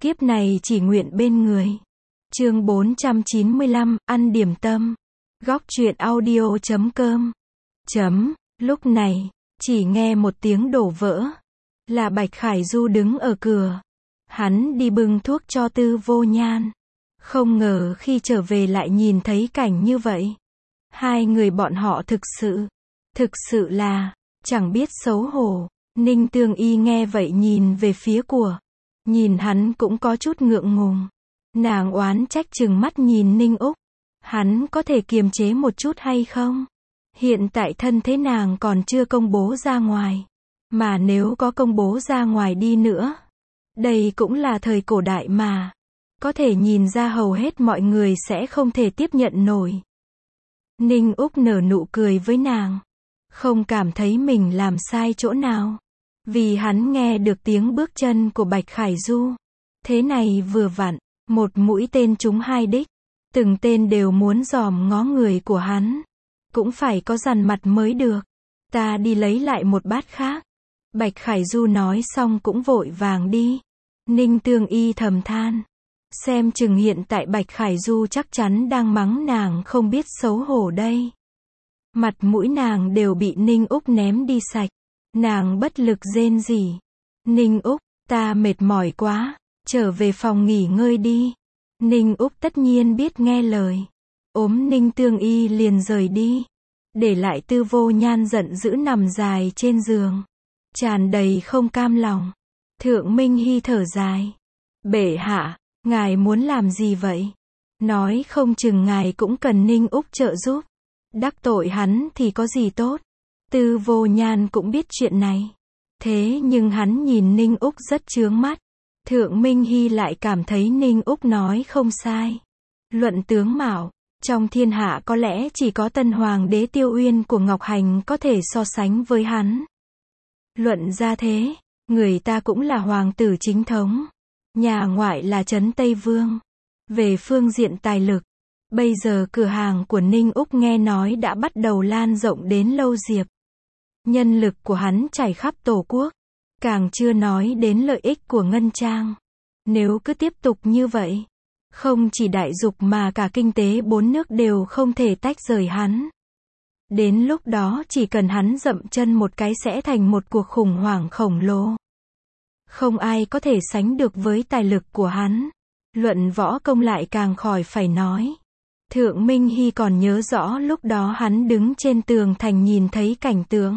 Kiếp này chỉ nguyện bên người. Chương 495, ăn điểm tâm. Góc truyện audio.com. Lúc này, chỉ nghe một tiếng đổ vỡ. Là Bạch Khải Du đứng ở cửa. Hắn đi bưng thuốc cho Tư Vô Nhan. Không ngờ khi trở về lại nhìn thấy cảnh như vậy. Hai người bọn họ thực sự là, chẳng biết xấu hổ. Ninh Tương Y nghe vậy nhìn về phía của. Nhìn hắn cũng có chút ngượng ngùng. Nàng oán trách trừng mắt nhìn Ninh Úc. Hắn có thể kiềm chế một chút hay không? Hiện tại thân thế nàng còn chưa công bố ra ngoài. Mà nếu có công bố ra ngoài đi nữa. Đây cũng là thời cổ đại mà. Có thể nhìn ra hầu hết mọi người sẽ không thể tiếp nhận nổi. Ninh Úc nở nụ cười với nàng. Không cảm thấy mình làm sai chỗ nào. Vì hắn nghe được tiếng bước chân của Bạch Khải Du. Thế này vừa vặn, một mũi tên trúng hai đích. Từng tên đều muốn dòm ngó người của hắn. Cũng phải có dằn mặt mới được. Ta đi lấy lại một bát khác. Bạch Khải Du nói xong cũng vội vàng đi. Ninh Tương Y thầm than. Xem chừng hiện tại Bạch Khải Du chắc chắn đang mắng nàng không biết xấu hổ đây. Mặt mũi nàng đều bị Ninh Úc ném đi sạch. Nàng bất lực rên rỉ. Ninh Úc, ta mệt mỏi quá, trở về phòng nghỉ ngơi đi. Ninh Úc tất nhiên biết nghe lời. Ôm Ninh Tương Y liền rời đi. Để lại Tư Vô Nhan giận dữ nằm dài trên giường. Tràn đầy không cam lòng. Thượng Minh Hy thở dài. Bệ hạ, ngài muốn làm gì vậy? Nói không chừng ngài cũng cần Ninh Úc trợ giúp. Đắc tội hắn thì có gì tốt? Tư Vô Nhan cũng biết chuyện này. Thế nhưng hắn nhìn Ninh Úc rất chướng mắt. Thượng Minh Hy lại cảm thấy Ninh Úc nói không sai. Luận tướng mạo, trong thiên hạ có lẽ chỉ có Tân Hoàng đế Tiêu Uyên của Ngọc Hành có thể so sánh với hắn. Luận ra thế, người ta cũng là hoàng tử chính thống. Nhà ngoại là Trấn Tây Vương. Về phương diện tài lực, bây giờ cửa hàng của Ninh Úc nghe nói đã bắt đầu lan rộng đến Lâu Diệp. Nhân lực của hắn trải khắp Tổ quốc. Càng chưa nói đến lợi ích của Ngân Trang. Nếu cứ tiếp tục như vậy, không chỉ đại dục mà cả kinh tế bốn nước đều không thể tách rời hắn. Đến lúc đó chỉ cần hắn dậm chân một cái sẽ thành một cuộc khủng hoảng khổng lồ. Không ai có thể sánh được với tài lực của hắn. Luận võ công lại càng khỏi phải nói. Thượng Minh Hy còn nhớ rõ lúc đó hắn đứng trên tường thành nhìn thấy cảnh tượng.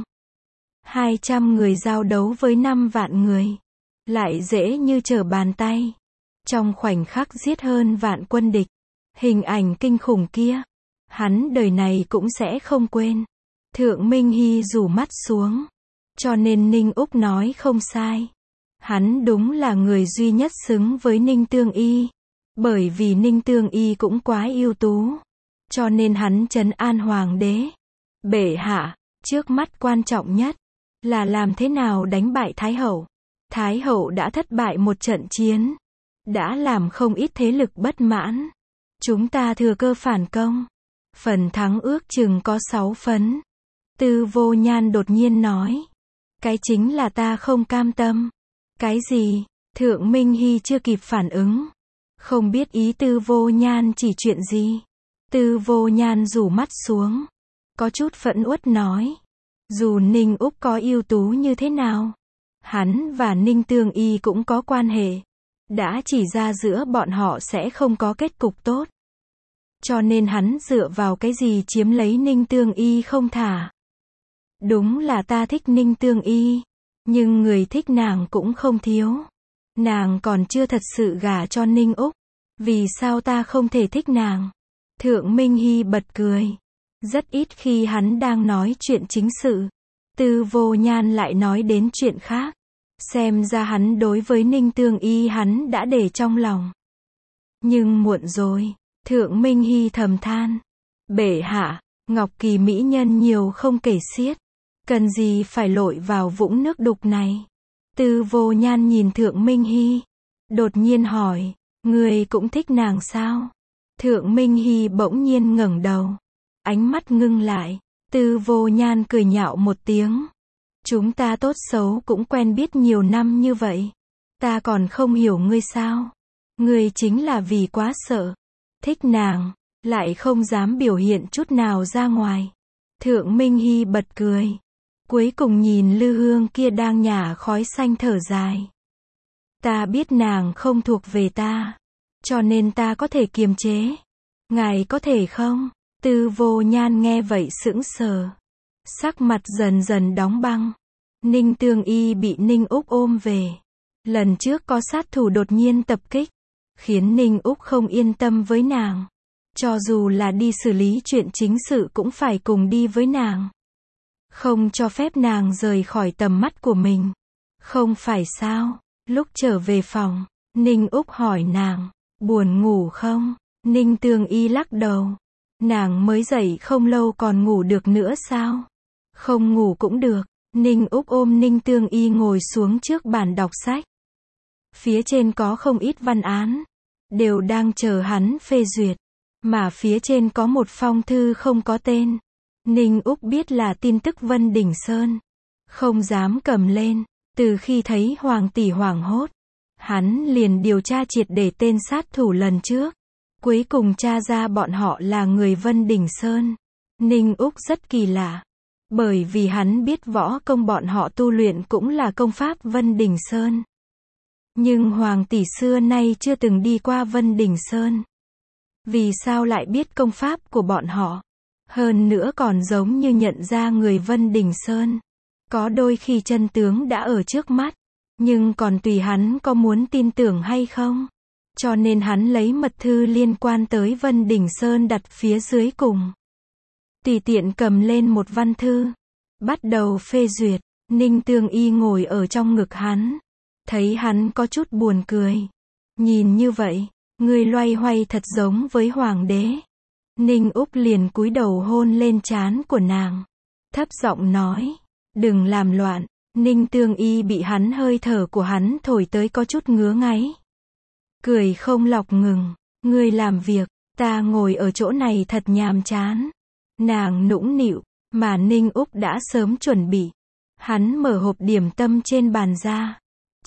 200 người giao đấu với 5 vạn người. Lại dễ như trở bàn tay. Trong khoảnh khắc giết hơn vạn quân địch. Hình ảnh kinh khủng kia. Hắn đời này cũng sẽ không quên. Thượng Minh Hy rủ mắt xuống. Cho nên Ninh Úc nói không sai. Hắn đúng là người duy nhất xứng với Ninh Tương Y. Bởi vì Ninh Tương Y cũng quá ưu tú. Cho nên hắn trấn an hoàng đế. Bệ hạ, trước mắt quan trọng nhất là làm thế nào đánh bại Thái Hậu. Thái Hậu đã thất bại một trận chiến. Đã làm không ít thế lực bất mãn. Chúng ta thừa cơ phản công. Phần thắng ước chừng có 6 phấn. Tư Vô Nhan đột nhiên nói. Cái chính là ta không cam tâm. Cái gì? Thượng Minh Hy chưa kịp phản ứng. Không biết ý Tư Vô Nhan chỉ chuyện gì. Tư Vô Nhan rủ mắt xuống. Có chút phẫn uất nói. Dù Ninh Úc có ưu tú như thế nào, hắn và Ninh Tương Y cũng có quan hệ. Đã chỉ ra giữa bọn họ sẽ không có kết cục tốt. Cho nên hắn dựa vào cái gì chiếm lấy Ninh Tương Y không thả. Đúng là ta thích Ninh Tương Y. Nhưng người thích nàng cũng không thiếu. Nàng còn chưa thật sự gả cho Ninh Úc. Vì sao ta không thể thích nàng? Thượng Minh Hy bật cười. Rất ít khi hắn đang nói chuyện chính sự. Tư Vô Nhan lại nói đến chuyện khác. Xem ra hắn đối với Ninh Tương Y hắn đã để trong lòng. Nhưng muộn rồi. Thượng Minh Hy thầm than. Bệ hạ, Ngọc Kỳ mỹ nhân nhiều không kể xiết. Cần gì phải lội vào vũng nước đục này? Tư Vô Nhan nhìn Thượng Minh Hy. Đột nhiên hỏi. Ngươi cũng thích nàng sao? Thượng Minh Hy bỗng nhiên ngẩng đầu. Ánh mắt ngưng lại. Tư Vô Nhan cười nhạo một tiếng. Chúng ta tốt xấu cũng quen biết nhiều năm như vậy. Ta còn không hiểu ngươi sao? Ngươi chính là vì quá sợ. Thích nàng, lại không dám biểu hiện chút nào ra ngoài. Thượng Minh Hy bật cười. Cuối cùng nhìn Lư Hương kia đang nhả khói xanh thở dài. Ta biết nàng không thuộc về ta. Cho nên ta có thể kiềm chế. Ngài có thể không? Tư Vô Nhan nghe vậy sững sờ. Sắc mặt dần dần đóng băng. Ninh Tương Y bị Ninh Úc ôm về. Lần trước có sát thủ đột nhiên tập kích, khiến Ninh Úc không yên tâm với nàng. Cho dù là đi xử lý chuyện chính sự cũng phải cùng đi với nàng. Không cho phép nàng rời khỏi tầm mắt của mình. Không phải sao? Lúc trở về phòng, Ninh Úc hỏi nàng, buồn ngủ không? Ninh Tương Y lắc đầu. Nàng mới dậy không lâu còn ngủ được nữa sao? Không ngủ cũng được. Ninh Úc ôm Ninh Tương Y ngồi xuống trước bàn đọc sách. Phía trên có không ít văn án, đều đang chờ hắn phê duyệt. Mà phía trên có một phong thư không có tên. Ninh Úc biết là tin tức Vân Đỉnh Sơn. Không dám cầm lên. Từ khi thấy Hoàng tỷ hoảng hốt, hắn liền điều tra triệt để tên sát thủ lần trước. Cuối cùng tra ra bọn họ là người Vân Đỉnh Sơn. Ninh Úc rất kỳ lạ. Bởi vì hắn biết võ công bọn họ tu luyện cũng là công pháp Vân Đỉnh Sơn. Nhưng Hoàng tỷ xưa nay chưa từng đi qua Vân Đỉnh Sơn. Vì sao lại biết công pháp của bọn họ? Hơn nữa còn giống như nhận ra người Vân Đỉnh Sơn. Có đôi khi chân tướng đã ở trước mắt, nhưng còn tùy hắn có muốn tin tưởng hay không. Cho nên hắn lấy mật thư liên quan tới Vân Đỉnh Sơn đặt phía dưới cùng. Tùy tiện cầm lên một văn thư, bắt đầu phê duyệt. Ninh Tương Y ngồi ở trong ngực hắn, thấy hắn có chút buồn cười. Nhìn như vậy, ngươi loay hoay thật giống với hoàng đế. Ninh Úc liền cúi đầu hôn lên trán của nàng, thấp giọng nói, đừng làm loạn. Ninh Tương Y bị hắn hơi thở của hắn thổi tới có chút ngứa ngáy. Cười không lọc ngừng, ngươi làm việc, ta ngồi ở chỗ này thật nhàm chán. Nàng nũng nịu, mà Ninh Úc đã sớm chuẩn bị. Hắn mở hộp điểm tâm trên bàn ra.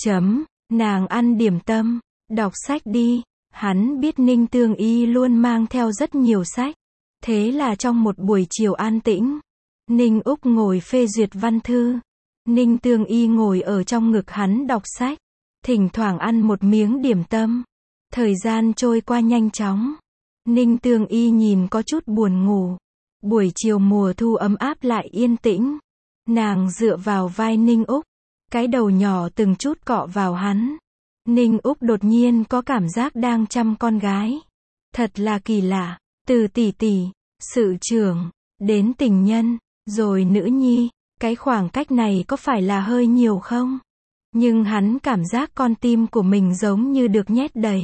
Nàng ăn điểm tâm, đọc sách đi. Hắn biết Ninh Tương Y luôn mang theo rất nhiều sách. Thế là trong một buổi chiều an tĩnh, Ninh Úc ngồi phê duyệt văn thư. Ninh Tương Y ngồi ở trong ngực hắn đọc sách. Thỉnh thoảng ăn một miếng điểm tâm. Thời gian trôi qua nhanh chóng. Ninh Tương Y nhìn có chút buồn ngủ. Buổi chiều mùa thu ấm áp lại yên tĩnh. Nàng dựa vào vai Ninh Úc. Cái đầu nhỏ từng chút cọ vào hắn. Ninh Úc đột nhiên có cảm giác đang chăm con gái. Thật là kỳ lạ. Từ tỷ tỷ, sự trưởng, đến tình nhân, rồi nữ nhi. Cái khoảng cách này có phải là hơi nhiều không? Nhưng hắn cảm giác con tim của mình giống như được nhét đầy.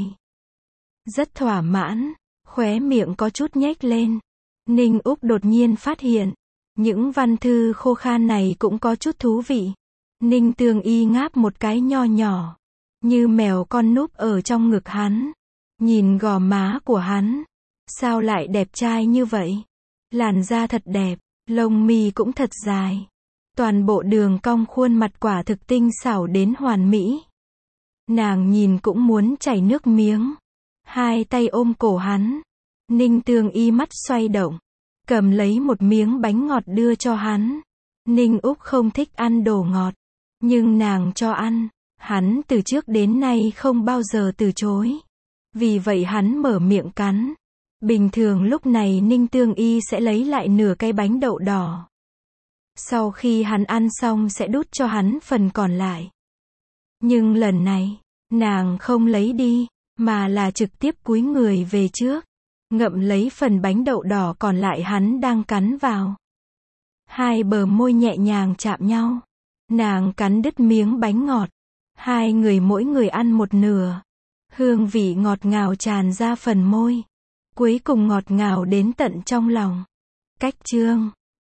Rất thỏa mãn, khóe miệng có chút nhếch lên. Ninh Úc đột nhiên phát hiện, những văn thư khô khan này cũng có chút thú vị. Ninh Tương Y ngáp một cái nho nhỏ, như mèo con núp ở trong ngực hắn. Nhìn gò má của hắn, sao lại đẹp trai như vậy? Làn da thật đẹp, lông mi cũng thật dài. Toàn bộ đường cong khuôn mặt quả thực tinh xảo đến hoàn mỹ. Nàng nhìn cũng muốn chảy nước miếng. Hai tay ôm cổ hắn. Ninh Tương Y mắt xoay động, cầm lấy một miếng bánh ngọt đưa cho hắn. Ninh Úc không thích ăn đồ ngọt, nhưng nàng cho ăn. Hắn từ trước đến nay không bao giờ từ chối. Vì vậy hắn mở miệng cắn. Bình thường lúc này Ninh Tương Y sẽ lấy lại nửa cái bánh đậu đỏ. Sau khi hắn ăn xong sẽ đút cho hắn phần còn lại. Nhưng lần này, nàng không lấy đi, mà là trực tiếp cúi người về trước, ngậm lấy phần bánh đậu đỏ còn lại hắn đang cắn vào. Hai bờ môi nhẹ nhàng chạm nhau. Nàng cắn đứt miếng bánh ngọt. Hai người mỗi người ăn một nửa. Hương vị ngọt ngào tràn ra phần môi. Cuối cùng ngọt ngào đến tận trong lòng. Cách chương